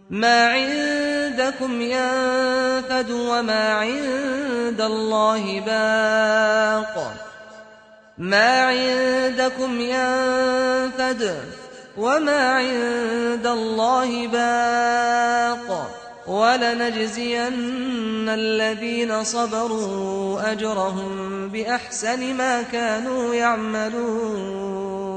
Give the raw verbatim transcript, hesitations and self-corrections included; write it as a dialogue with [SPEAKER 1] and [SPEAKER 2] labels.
[SPEAKER 1] ما عندكم ينفد وما عند الله باق ما عندكم ينفد وما عند الله باق ولنجزين الذين صبروا أجرهم بأحسن ما كانوا يعملون